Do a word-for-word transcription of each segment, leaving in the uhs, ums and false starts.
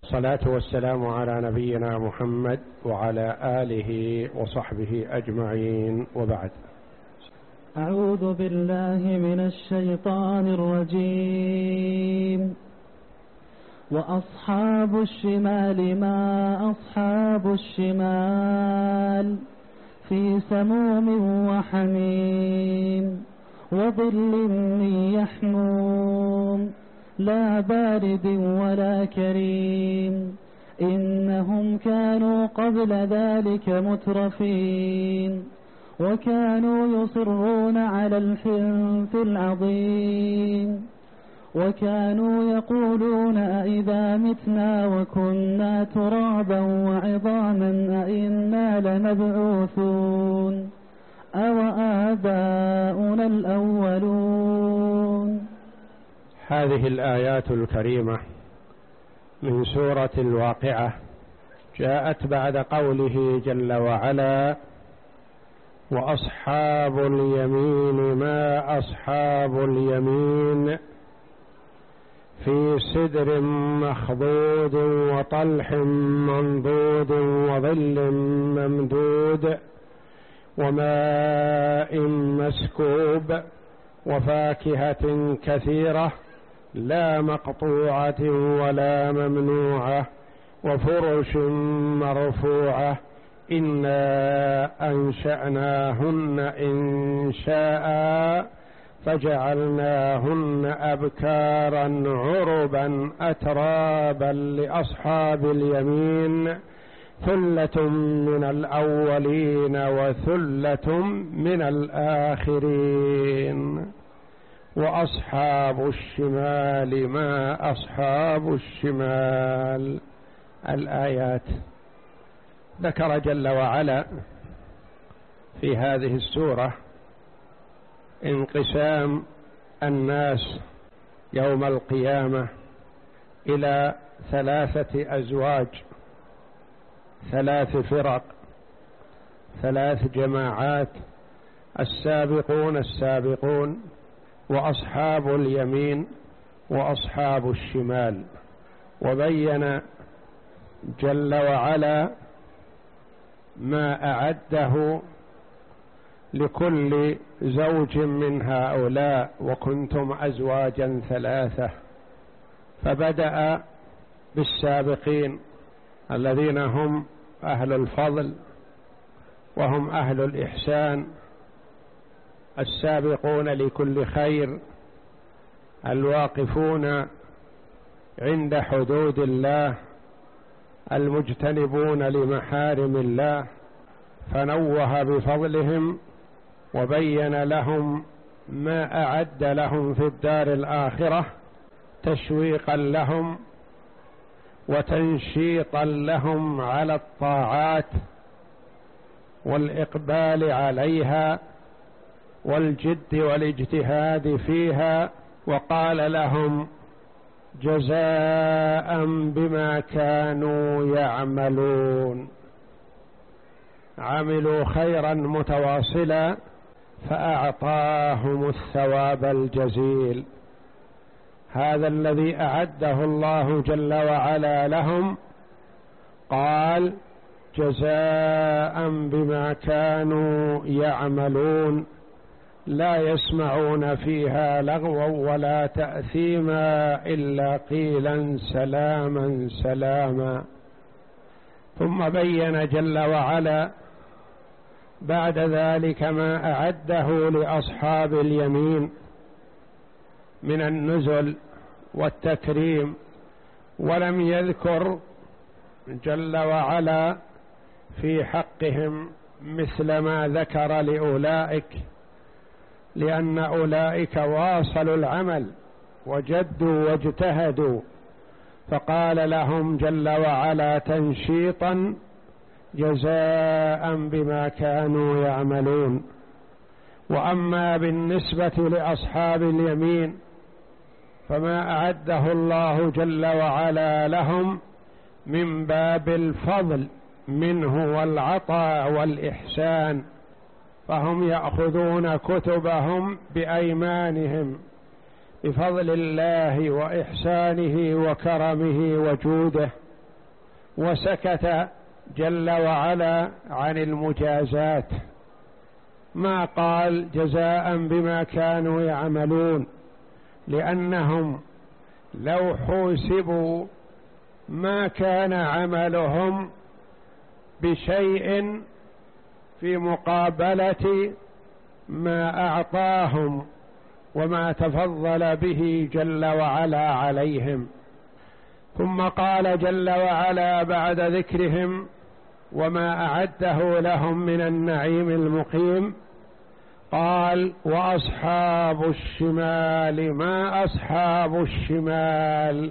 الصلاة والسلام على نبينا محمد وعلى آله وصحبه أجمعين، وبعد. أعوذ بالله من الشيطان الرجيم. وأصحاب الشمال ما أصحاب الشمال في سموم وحميم وظل من يحموم لا بارد ولا كريم إنهم كانوا قبل ذلك مترفين وكانوا يصرون على الحنث العظيم وكانوا يقولون أئذا متنا وكنا ترابا وعظاما أئنا لمبعوثون أو آباؤنا الأولون. هذه الآيات الكريمة من سورة الواقعة جاءت بعد قوله جل وعلا: وأصحاب اليمين ما أصحاب اليمين في سدر مخضود وطلح منضود وظل ممدود وماء مسكوب وفاكهة كثيرة لا مقطوعة ولا ممنوعة وفرش مرفوعة إنا أنشأناهن إنشاء فجعلناهن أبكارا عربا أترابا لأصحاب اليمين ثلة من الأولين وثلة من الآخرين. وأصحاب الشمال ما أصحاب الشمال. الآيات ذكر جل وعلا في هذه السورة انقسام الناس يوم القيامة إلى ثلاثة أزواج، ثلاث فرق، ثلاث جماعات: السابقون السابقون وأصحاب اليمين وأصحاب الشمال. وبين جل وعلا ما أعده لكل زوج من هؤلاء: وكنتم أزواجا ثلاثة. فبدأ بالسابقين الذين هم أهل الفضل وهم أهل الإحسان، السابقون لكل خير، الواقفون عند حدود الله، المجتنبون لمحارم الله. فنوه بفضلهم وبين لهم ما أعد لهم في الدار الآخرة تشويقا لهم وتنشيطا لهم على الطاعات والإقبال عليها والجد والاجتهاد فيها. وقال لهم: جزاء بما كانوا يعملون. عملوا خيرا متواصلا فأعطاهم الثواب الجزيل. هذا الذي أعده الله جل وعلا لهم، قال: جزاء بما كانوا يعملون، لا يسمعون فيها لغوا ولا تأثيما إلا قيلا سلاما سلاما. ثم بين جل وعلا بعد ذلك ما أعده لأصحاب اليمين من النزل والتكريم، ولم يذكر جل وعلا في حقهم مثل ما ذكر لأولئك، لأن أولئك واصلوا العمل وجدوا واجتهدوا، فقال لهم جل وعلا تنشيطا: جزاء بما كانوا يعملون. وأما بالنسبة لأصحاب اليمين فما أعده الله جل وعلا لهم من باب الفضل منه والعطاء والإحسان، فهم يأخذون كتبهم بأيمانهم بفضل الله وإحسانه وكرمه وجوده، وسكت جل وعلا عن المجازات، ما قال جزاء بما كانوا يعملون، لأنهم لو حوسبوا ما كان عملهم بشيء في مقابلة ما أعطاهم وما تفضل به جل وعلا عليهم. ثم قال جل وعلا بعد ذكرهم وما أعده لهم من النعيم المقيم، قال وأصحاب الشمال ما أصحاب الشمال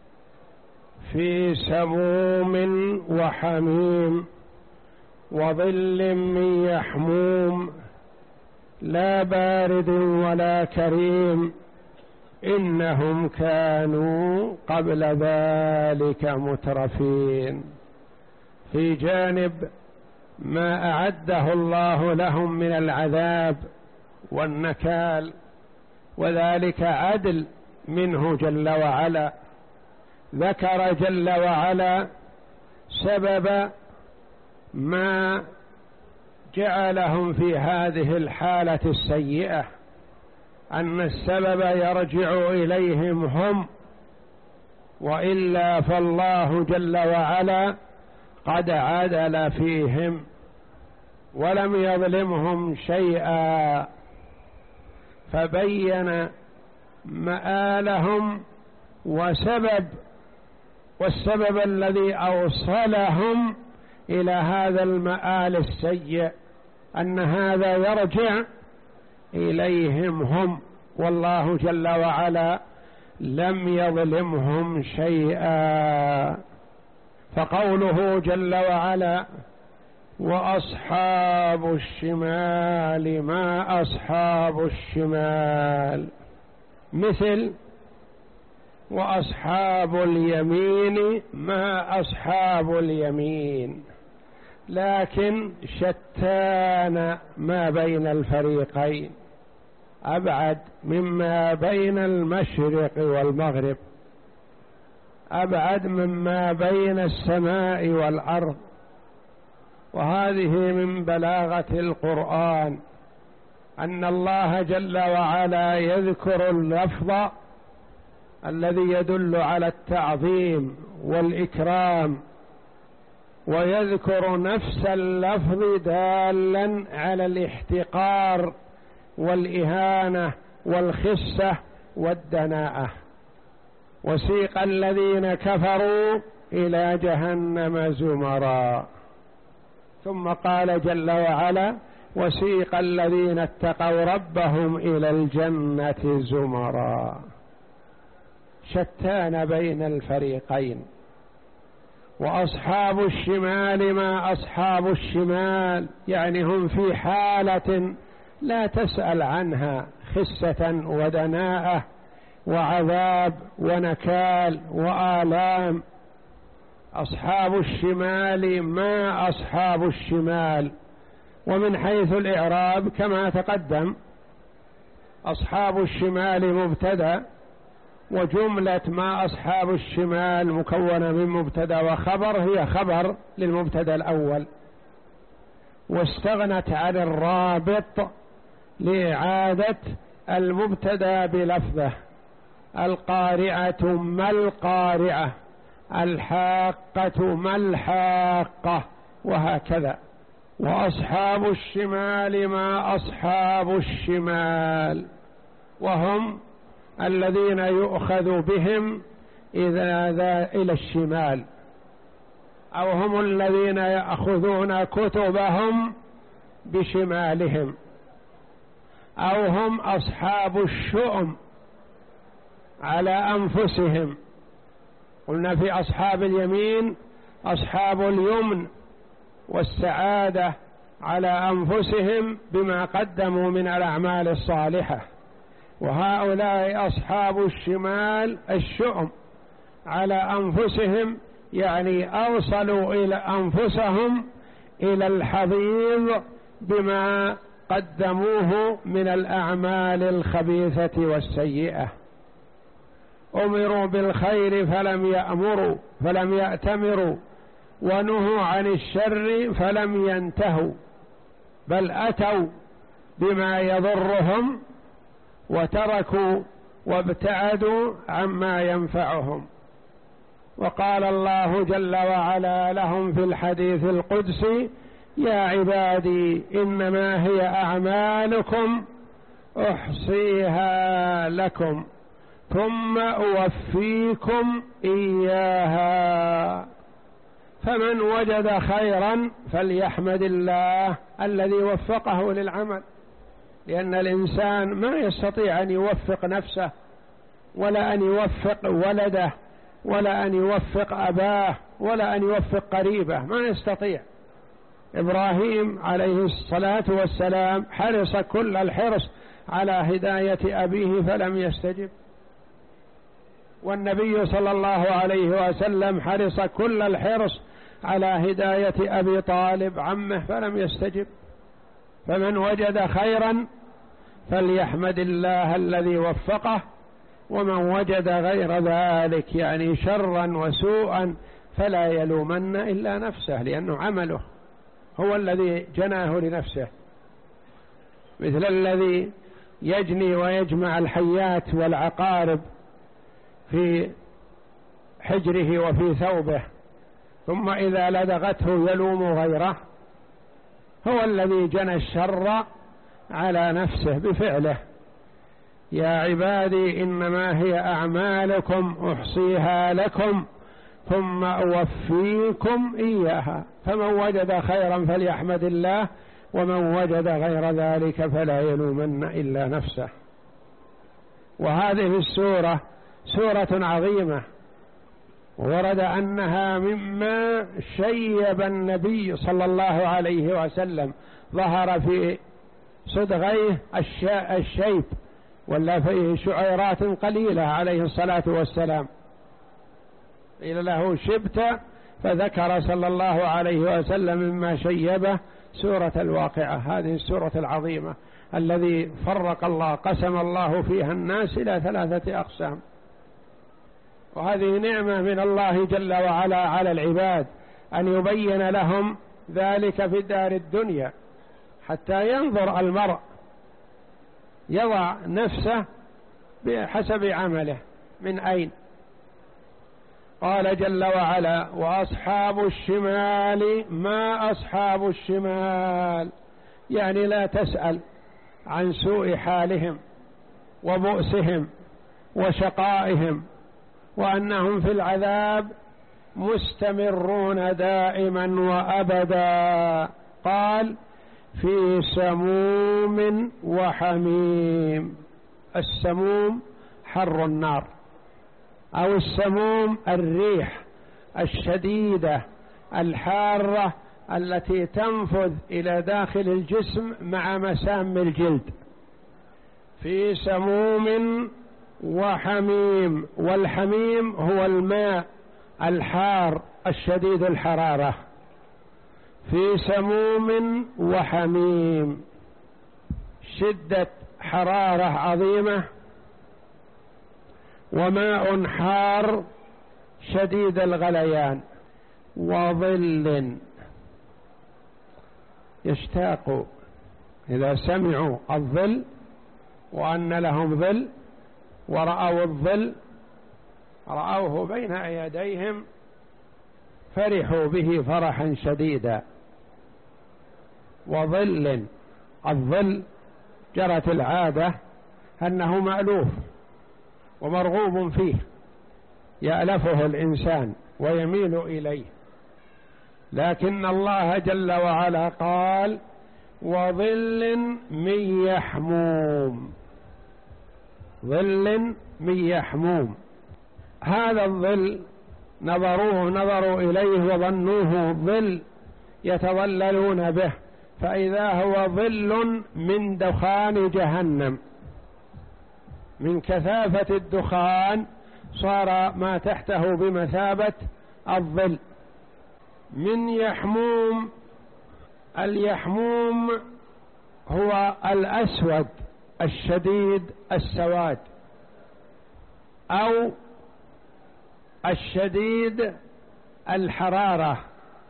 في سموم وحميم وظل من يحموم لا بارد ولا كريم إنهم كانوا قبل ذلك مترفين. في جانب ما أعده الله لهم من العذاب والنكال، وذلك عدل منه جل وعلا، ذكر جل وعلا سبب ما جعلهم في هذه الحالة السيئة، أن السبب يرجع إليهم هم، وإلا فالله جل وعلا قد عدل فيهم ولم يظلمهم شيئا، فبين مآلهم وسبب والسبب الذي أوصلهم إلى هذا المآل السيء، أن هذا يرجع إليهم هم، والله جل وعلا لم يظلمهم شيئا. فقوله جل وعلا وأصحاب الشمال ما أصحاب الشمال، مثل وأصحاب اليمين ما أصحاب اليمين، لكن شتان ما بين الفريقين، أبعد مما بين المشرق والمغرب، أبعد مما بين السماء والأرض. وهذه من بلاغة القرآن أن الله جل وعلا يذكر اللفظ الذي يدل على التعظيم والإكرام، ويذكر نفس اللفظ دالا على الاحتقار والإهانة والخسة والدناءة. وسيق الذين كفروا إلى جهنم زمرا، ثم قال جل وعلا وسيق الذين اتقوا ربهم إلى الجنة زمرا، شتان بين الفريقين. وأصحاب الشمال ما أصحاب الشمال، يعني هم في حالة لا تسأل عنها، خسة ودناءة وعذاب ونكال وآلام. أصحاب الشمال ما أصحاب الشمال، ومن حيث الإعراب كما تقدم أصحاب الشمال مبتدأ، وجملة ما أصحاب الشمال مكونة من مبتدأ وخبر، هي خبر للمبتدأ الأول، واستغنت عن الرابط لإعادة المبتدأ بلفظه. القارعة ما القارعة، الحاقة ما الحاقة، وهكذا. وأصحاب الشمال ما أصحاب الشمال، وهم الذين يؤخذ بهم إذا ذا إلى الشمال، أو هم الذين يأخذون كتبهم بشمالهم، أو هم أصحاب الشؤم على أنفسهم. قلنا في أصحاب اليمين أصحاب اليمن والسعادة على أنفسهم بما قدموا من الأعمال الصالحة، وهؤلاء أصحاب الشمال الشؤم على أنفسهم، يعني أوصلوا إلى أنفسهم إلى الحضيض بما قدموه من الأعمال الخبيثة والسيئة. أمروا بالخير فلم يأمروا فلم يأتمروا ونهوا عن الشر فلم ينتهوا، بل أتوا بما يضرهم وتركوا وابتعدوا عما ينفعهم. وقال الله جل وعلا لهم في الحديث القدسي: يا عبادي إنما هي أعمالكم أحصيها لكم ثم أوفيكم إياها، فمن وجد خيرا فليحمد الله الذي وفقه للعمل، لأن الإنسان ما يستطيع أن يوفق نفسه ولا أن يوفق ولده ولا أن يوفق أباه ولا أن يوفق قريبه، ما يستطيع. إبراهيم عليه الصلاة والسلام حرص كل الحرص على هداية أبيه فلم يستجب، والنبي صلى الله عليه وسلم حرص كل الحرص على هداية أبي طالب عمه فلم يستجب. فمن وجد خيرا فليحمد الله الذي وفقه، ومن وجد غير ذلك يعني شرا وسوءا فلا يلومن إلا نفسه، لأنه عمله هو الذي جناه لنفسه، مثل الذي يجني ويجمع الحيات والعقارب في حجره وفي ثوبه ثم إذا لدغته يلوم غيره، هو الذي جنى الشر على نفسه بفعله. يا عبادي إنما هي أعمالكم أحصيها لكم ثم أوفيكم إياها، فمن وجد خيرا فليحمد الله، ومن وجد غير ذلك فلا يلومن إلا نفسه. وهذه السورة سورة عظيمة، ورد أنها مما شيب النبي صلى الله عليه وسلم، ظهر في صدغيه الشيب ولا فيه شعيرات قليلة عليه الصلاة والسلام، قيل له شبت، فذكر صلى الله عليه وسلم مما شيبه سورة الواقعة، هذه السورة العظيمة الذي فرق الله قسم الله فيها الناس إلى ثلاثة أقسام. وهذه نعمة من الله جل وعلا على العباد أن يبين لهم ذلك في دار الدنيا، حتى ينظر المرء يضع نفسه بحسب عمله من أين. قال جل وعلا: وأصحاب الشمال ما أصحاب الشمال، يعني لا تسأل عن سوء حالهم وبؤسهم وشقائهم، وأنهم في العذاب مستمرون دائما وأبدا. قال: في سموم وحميم. السموم حر النار، أو السموم الريح الشديدة الحارة التي تنفذ إلى داخل الجسم مع مسام الجلد. في سموم وحميم، والحميم هو الماء الحار الشديد الحرارة. في سموم وحميم، شدة حرارة عظيمة، وماء حار شديد الغليان، وظل. يشتاق إذا سمعوا الظل وأن لهم ظل ورأوا الظل رأوه بين يديهم فرحوا به فرحا شديدا. وظل، الظل جرت العادة أنه مألوف ومرغوب فيه، يألفه الإنسان ويميل إليه، لكن الله جل وعلا قال: وظل من يحموم. ظل من يحموم، هذا الظل نظروه نظروا إليه وظنوه ظل يتظللون به، فإذا هو ظل من دخان جهنم، من كثافة الدخان صار ما تحته بمثابة الظل. من يحموم، اليحموم هو الأسود الشديد السواد، أو الشديد الحرارة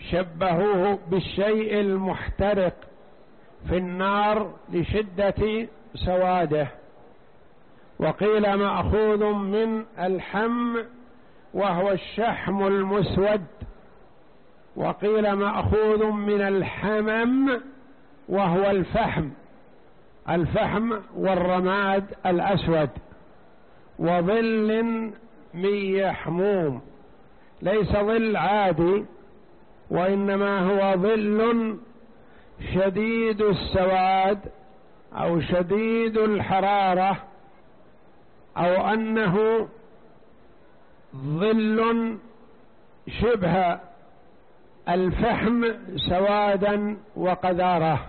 شبهوه بالشيء المحترق في النار لشدة سواده، وقيل مأخوذ من الحم وهو الشحم المسود، وقيل مأخوذ من الحمم وهو الفحم الفحم والرماد الأسود. وظل من يحموم، ليس ظل عادي، وإنما هو ظل شديد السواد أو شديد الحرارة، أو أنه ظل شبه الفحم سوادا وقذارة،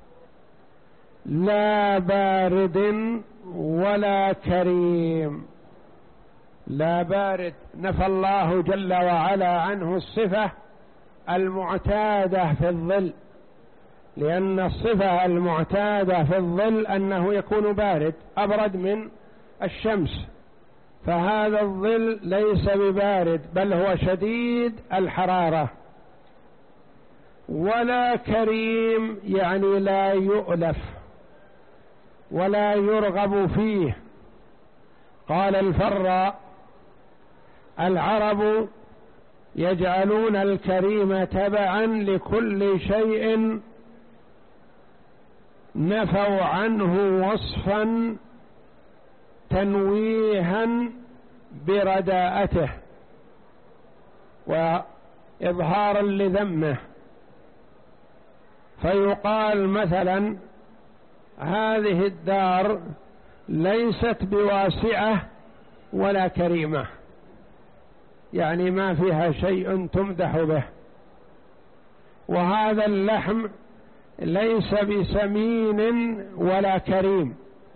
لا بارد ولا كريم. لا بارد، نفى الله جل وعلا عنه الصفة المعتادة في الظل، لأن الصفة المعتادة في الظل أنه يكون بارد أبرد من الشمس، فهذا الظل ليس ببارد بل هو شديد الحرارة. ولا كريم يعني لا يؤلف ولا يرغب فيه. قال الفراء: العرب يجعلون الكريم تبعا لكل شيء نفوا عنه وصفا تنويها برداءته وإظهارا لذمه، فيقال مثلا: هذه الدار ليست بواسعة ولا كريمة، يعني ما فيها شيء تمدح به. وهذا اللحم ليس بسمين ولا كريم،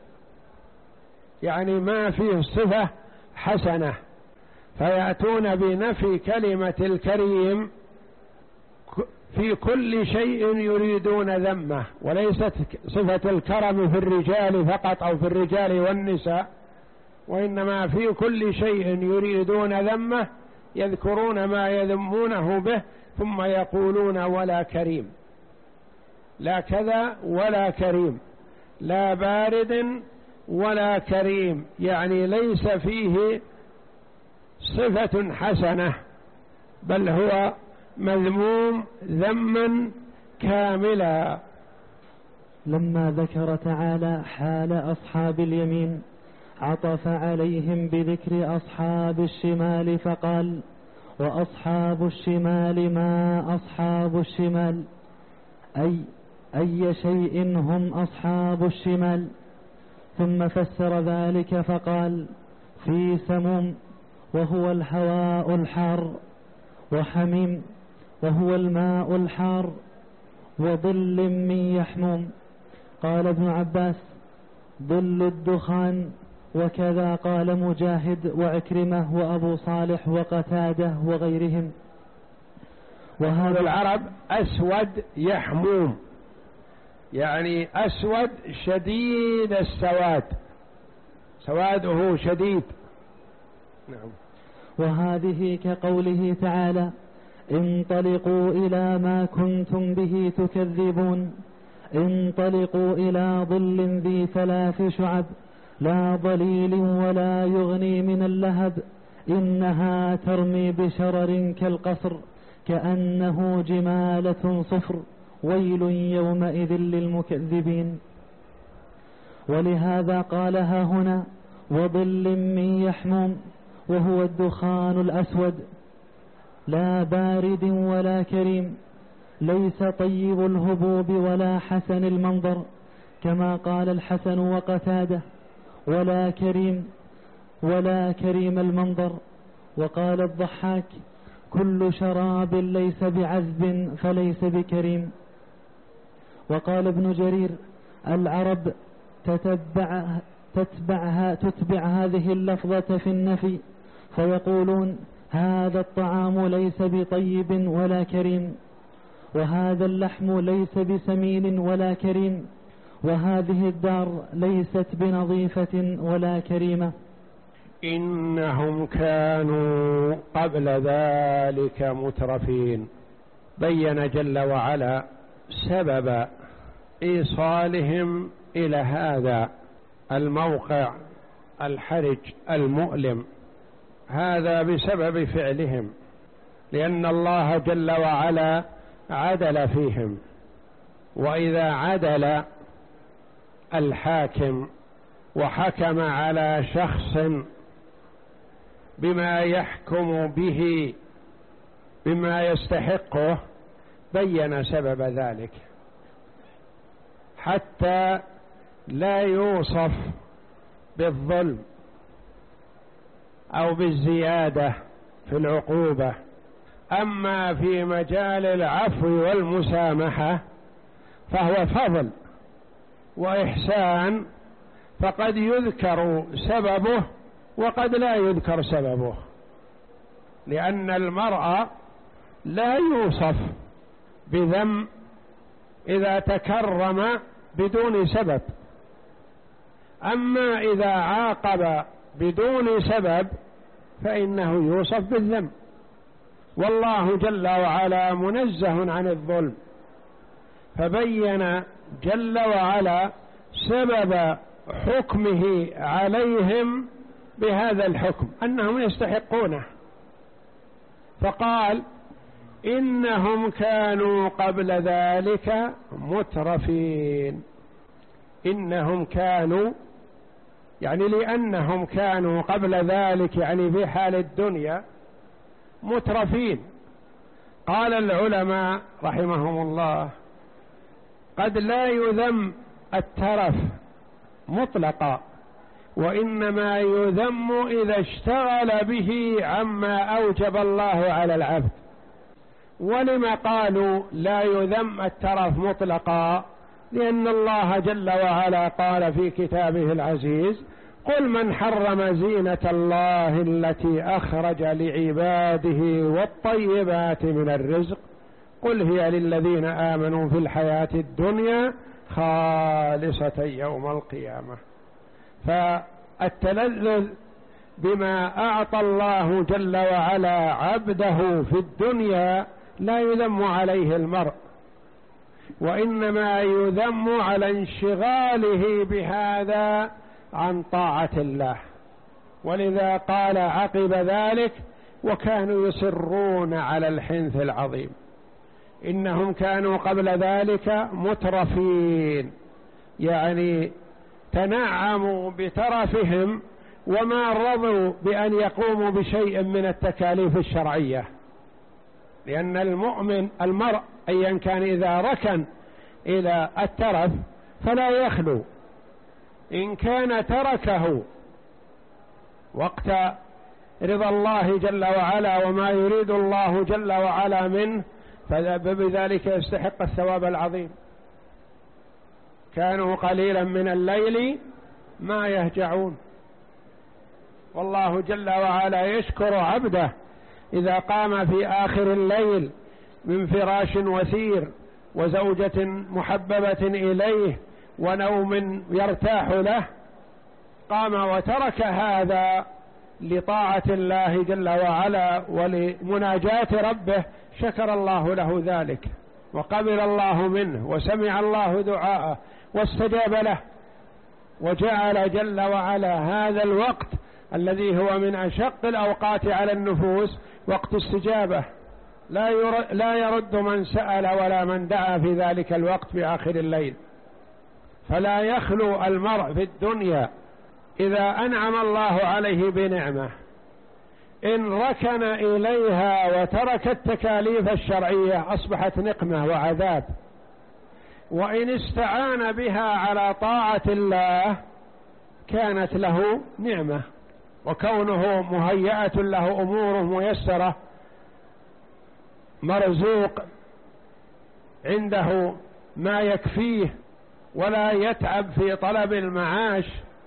يعني ما فيه صفة حسنة، فيأتون بنفي كلمة الكريم في كل شيء يريدون ذمه، وليست صفة الكرم في الرجال فقط أو في الرجال والنساء، وإنما في كل شيء يريدون ذمه يذكرون ما يذمونه به ثم يقولون: ولا كريم. لا كذا ولا كريم، لا بارد ولا كريم، يعني ليس فيه صفة حسنة بل هو مذموم ذما كاملا. لما ذكر تعالى حال أصحاب اليمين عطف عليهم بذكر أصحاب الشمال فقال: وأصحاب الشمال ما أصحاب الشمال، أي أي شيء هم أصحاب الشمال. ثم فسر ذلك فقال: في سموم وهو الهواء الحار، وحميم وهو الماء الحار، وظل من يحموم. قال ابن عباس: ظل الدخان. وكذا قال مجاهد وعكرمة وأبو صالح وقتادة وغيرهم. وهذا العرب أسود يحموم، يعني أسود شديد السواد، سواده شديد. نعم. وهذه كقوله تعالى: انطلقوا إلى ما كنتم به تكذبون، انطلقوا إلى ظل ذي ثلاث شعب لا ظليل ولا يغني من اللهب، إنها ترمي بشرر كالقصر كأنه جمالة صفر، ويل يومئذ للمكذبين. ولهذا قالها هنا: وظل من يحموم، وهو الدخان الأسود، لا بارد ولا كريم، ليس طيب الهبوب ولا حسن المنظر، كما قال الحسن وقتاده: ولا كريم ولا كريم المنظر. وقال الضحاك: كل شراب ليس بعذب فليس بكريم. وقال ابن جرير: العرب تتبع تتبعها تتبع هذه اللفظة في النفي، فيقولون: هذا الطعام ليس بطيب ولا كريم، وهذا اللحم ليس بسمين ولا كريم، وهذه الدار ليست بنظيفة ولا كريمة. إنهم كانوا قبل ذلك مترفين. بين جل وعلا سبب إيصالهم إلى هذا الموقع الحرج المؤلم، هذا بسبب فعلهم، لأن الله جل وعلا عدل فيهم. وإذا عدل الحاكم وحكم على شخص بما يحكم به بما يستحقه بين سبب ذلك، حتى لا يوصف بالظلم أو بالزيادة في العقوبة. أما في مجال العفو والمسامحة فهو فضل وإحسان، فقد يذكر سببه وقد لا يذكر سببه، لأن المرء لا يوصف بذنب إذا تكرم بدون سبب، أما إذا عاقب بدون سبب فإنه يوصف بالذنب. والله جل وعلا منزه عن الظلم، فبين جل وعلا سبب حكمه عليهم بهذا الحكم أنهم يستحقونه، فقال إنهم كانوا قبل ذلك مترفين. إنهم كانوا يعني لأنهم كانوا قبل ذلك يعني في حال الدنيا مترفين. قال العلماء رحمهم الله قد لا يذم الترف مطلقا، وإنما يذم إذا اشتغل به عما أوجب الله على العبد. ولما قالوا لا يذم الترف مطلقا؟ لأن الله جل وعلا قال في كتابه العزيز قل من حرم زينة الله التي أخرج لعباده والطيبات من الرزق قل هي للذين آمنوا في الحياة الدنيا خالصة يوم القيامة. فالتلذذ بما أعطى الله جل وعلا عبده في الدنيا لا يذم عليه المرء، وإنما يذم على انشغاله بهذا عن طاعة الله. ولذا قال عقب ذلك وكانوا يصرون على الحنث العظيم. إنهم كانوا قبل ذلك مترفين، يعني تنعموا بترفهم وما رضوا بأن يقوموا بشيء من التكاليف الشرعية، لأن المؤمن المرء أيا كان إذا ركن إلى الترف فلا يخلو، إن كان تركه وقت رضا الله جل وعلا وما يريد الله جل وعلا منه فبذلك يستحق الثواب العظيم. كانوا قليلا من الليل ما يهجعون، والله جل وعلا يشكر عبده إذا قام في آخر الليل من فراش وثير وزوجة محببة إليه ونوم يرتاح له، قام وترك هذا لطاعة الله جل وعلا ولمناجاة ربه، شكر الله له ذلك وقبل الله منه وسمع الله دعاءه واستجاب له، وجعل جل وعلا هذا الوقت الذي هو من أشق الأوقات على النفوس وقت استجابة، لا يرد من سأل ولا من دعا في ذلك الوقت في آخر الليل. فلا يخلو المرء في الدنيا إذا أنعم الله عليه بنعمة إن ركن إليها وترك التكاليف الشرعية أصبحت نقمة وعذاب، وإن استعان بها على طاعة الله كانت له نعمة، وكونه مهيئة له أمور ميسرة مرزوق عنده ما يكفيه ولا يتعب في طلب المعاش،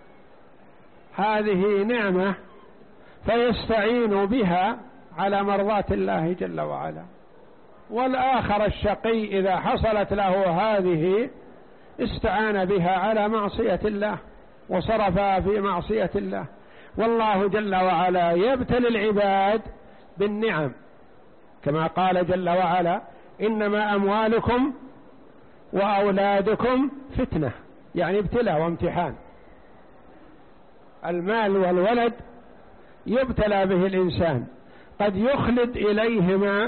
هذه نعمة فيستعين بها على مرضاة الله جل وعلا. والآخر الشقي إذا حصلت له هذه استعان بها على معصية الله وصرفها في معصية الله. والله جل وعلا يبتلي العباد بالنعم كما قال جل وعلا إنما أموالكم وأولادكم فتنة، يعني ابتلاء وامتحان. المال والولد يبتلى به الإنسان، قد يخلد إليهما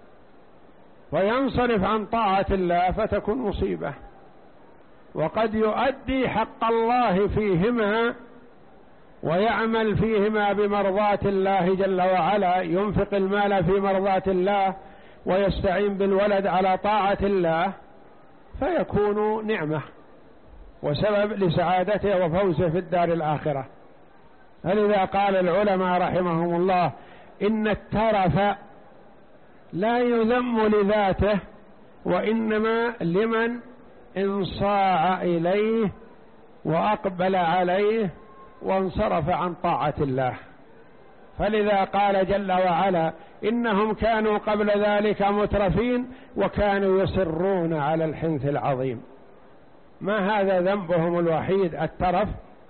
وينصرف عن طاعة الله فتكون مصيبة، وقد يؤدي حق الله فيهما ويعمل فيهما بمرضاة الله جل وعلا، ينفق المال في مرضاة الله ويستعين بالولد على طاعة الله، فيكون نعمة وسبب لسعادته وفوزه في الدار الآخرة. فلذا قال العلماء رحمهم الله إن الترف لا يذم لذاته، وإنما لمن انصاع إليه وأقبل عليه وانصرف عن طاعة الله. فلذا قال جل وعلا إنهم كانوا قبل ذلك مترفين وكانوا يصرون على الحنث العظيم. ما هذا ذنبهم الوحيد الترف،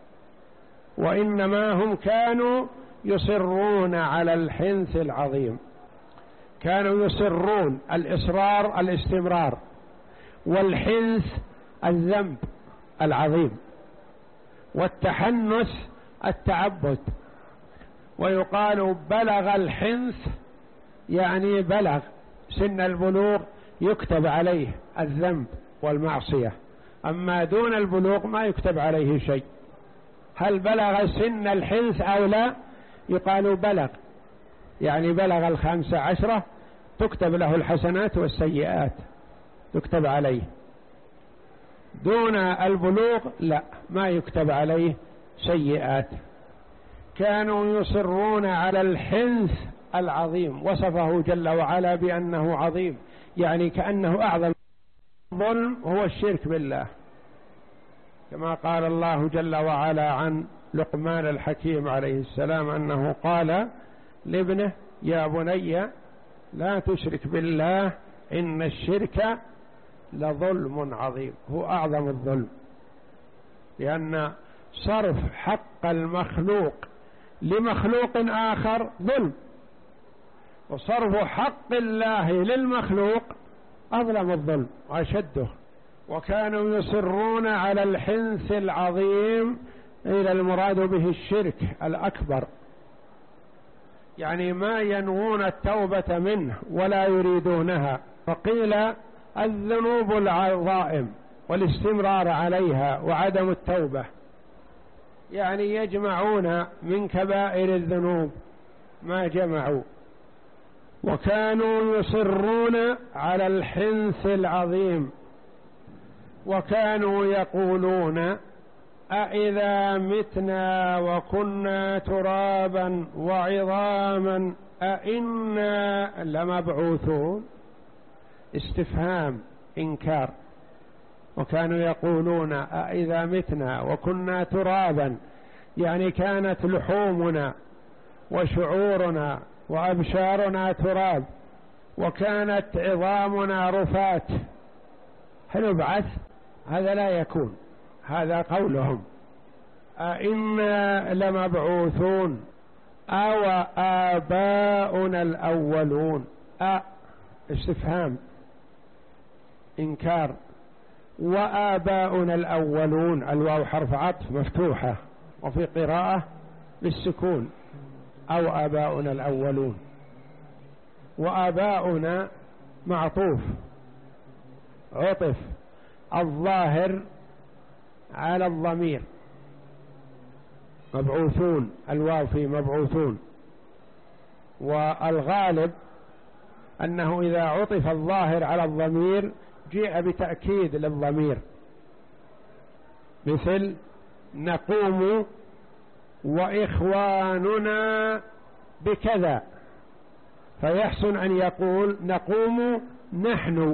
وإنما هم كانوا يصرون على الحنث العظيم. كانوا يصرون، الإصرار الاستمرار، والحنث الذنب العظيم، والتحنث التعبد. ويقال بلغ الحنث يعني بلغ سن البلوغ يكتب عليه الذنب والمعصية، أما دون البلوغ ما يكتب عليه شيء. هل بلغ سن الحنث أو لا؟ يقال بلغ، يعني بلغ الخمسة عشرة تكتب له الحسنات والسيئات تكتب عليه. دون البلوغ لا، ما يكتب عليه سيئات. كانوا يصرون على الحنث العظيم، وصفه جل وعلا بأنه عظيم، يعني كأنه أعظم ظلم هو الشرك بالله، كما قال الله جل وعلا عن لقمان الحكيم عليه السلام أنه قال لابنه يا بني لا تشرك بالله إن الشرك لظلم عظيم. هو أعظم الظلم، لأن صرف حق المخلوق لمخلوق آخر ظلم، وصرف حق الله للمخلوق أظلم الظلم وأشده. وكانوا يصرون على الحنث العظيم، إلى المراد به الشرك الأكبر، يعني ما ينوون التوبة منه ولا يريدونها. فقيل الذنوب العظائم والاستمرار عليها وعدم التوبة، يعني يجمعون من كبائر الذنوب ما جمعوا. وكانوا يصرون على الحنث العظيم، وكانوا يقولون أإذا متنا وكنا ترابا وعظاما أإنا لمبعوثون. استفهام إنكار. وكانوا يقولون أإذا متنا وكنا ترابا، يعني كانت لحومنا وشعورنا وأبشارنا تراب، وكانت عظامنا رفات، هنبعث؟ هذا لا يكون. هذا قولهم أئنا لمبعوثون أو آباؤنا الأولون. أ استفهام إنكار. وآباؤنا الأولون، الواو حرف عطف مفتوحة، وفي قراءة بالسكون أو آباؤنا الأولون. وآباؤنا معطوف عطف الظاهر على الضمير، مبعوثون، الواو في مبعوثون. والغالب أنه إذا عطف الظاهر على الضمير جاء بتأكيد للضمير، مثل نقوم وإخواننا بكذا، فيحسن أن يقول نقوم نحن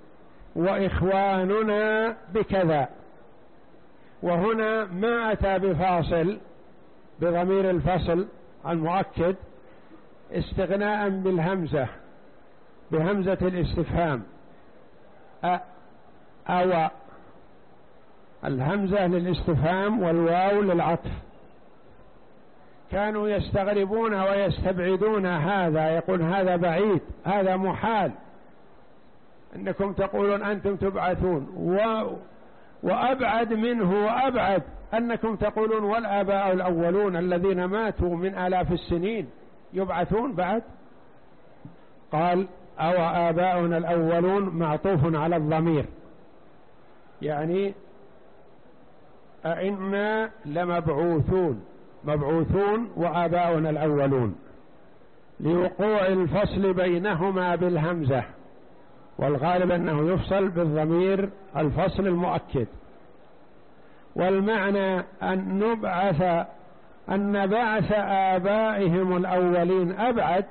وإخواننا بكذا. وهنا ما أتى بفاصل بضمير الفصل المؤكد، استغناء بالهمزة، بهمزة الاستفهام أ أو، الهمزة للاستفهام والواو للعطف. كانوا يستغربون ويستبعدون هذا، يقول هذا بعيد، هذا محال، أنكم تقولون أنتم تبعثون، و وأبعد منه وأبعد أنكم تقولون والآباء الأولون الذين ماتوا من آلاف السنين يبعثون بعد. قال أو آباؤنا الأولون معطوف على الضمير، يعني أئنا لمبعوثون، مبعوثون وآباؤنا الأولون، لوقوع الفصل بينهما بالهمزة، والغالب أنه يفصل بالضمير الفصل المؤكد. والمعنى أن نبعث أن بعث آبائهم الأولين أبعد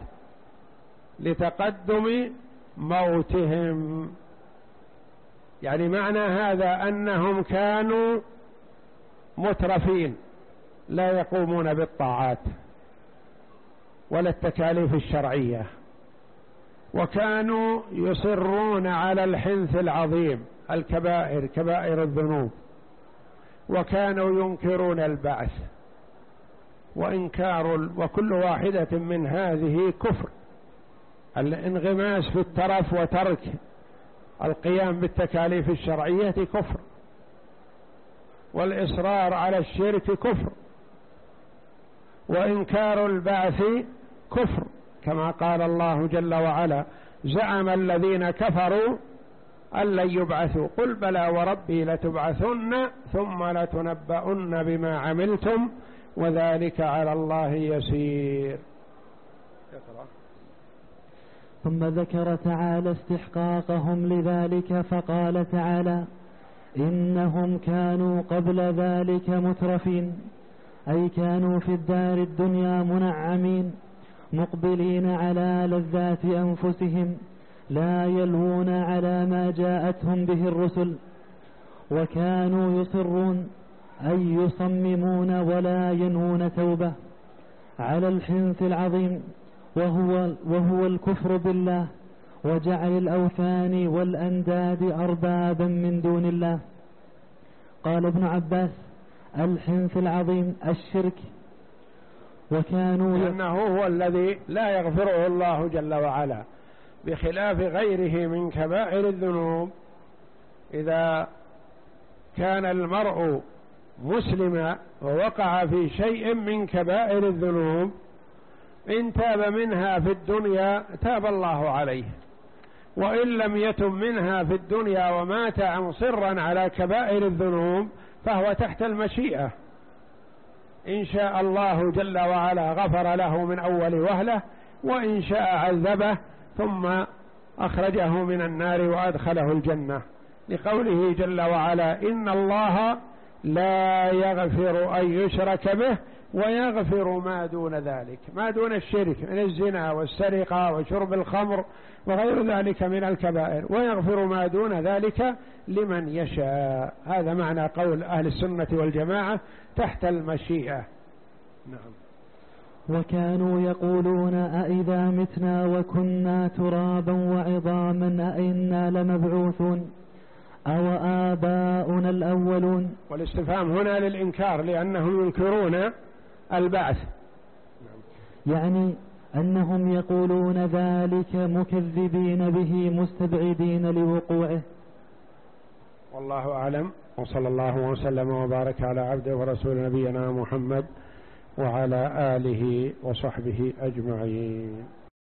لتقدم موتهم، يعني معنى هذا أنهم كانوا مترفين لا يقومون بالطاعات ولا التكاليف الشرعية، وكانوا يصرون على الحنث العظيم الكبائر كبائر الذنوب، وكانوا ينكرون البعث وإنكار، وكل واحدة من هذه كفر. الانغماس في الترف وترك القيام بالتكاليف الشرعية كفر، والإصرار على الشرك كفر، وإنكار البعث كفر، كما قال الله جل وعلا زعم الذين كفروا أن لن يبعثوا قل بلى وربي لتبعثن ثم لتنبؤن بما عملتم وذلك على الله يسير. ثم ذكر تعالى استحقاقهم لذلك فقال تعالى إنهم كانوا قبل ذلك مترفين، أي كانوا في الدار الدنيا منعمين مقبلين على لذات أنفسهم لا يلوون على ما جاءتهم به الرسل، وكانوا يصرون أي يصممون ولا ينوون توبة على الحنث العظيم وهو, وهو الكفر بالله وجعل الأوثان والأنداد أربابا من دون الله. قال ابن عباس الحنث العظيم الشرك، وكانوا لأنه هو الذي لا يغفره الله جل وعلا، بخلاف غيره من كبائر الذنوب. إذا كان المرء مسلما ووقع في شيء من كبائر الذنوب إن تاب منها في الدنيا تاب الله عليه، وإن لم يتب منها في الدنيا ومات مصرا على كبائر الذنوب فهو تحت المشيئة، إن شاء الله جل وعلا غفر له من أول وهلة، وإن شاء عذبه ثم أخرجه من النار وأدخله الجنة، لقوله جل وعلا إن الله لا يغفر أن يشرك به ويغفر ما دون ذلك، ما دون الشرك من الزنا والسرقة وشرب الخمر وغير ذلك من الكبائر، ويغفر ما دون ذلك لمن يشاء. هذا معنى قول أهل السنة والجماعة تحت المشيئة. نعم. وكانوا يقولون أئذا متنا وكنا ترابا وعظاما أئنا لمبعوثون أو آباؤنا الأولون. والاستفهام هنا للإنكار لأنهم ينكرون البعث، يعني أنهم يقولون ذلك مكذبين به مستبعدين لوقوعه. والله أعلم، وصلى الله وسلم وبارك على عبده ورسول نبينا محمد وعلى آله وصحبه أجمعين.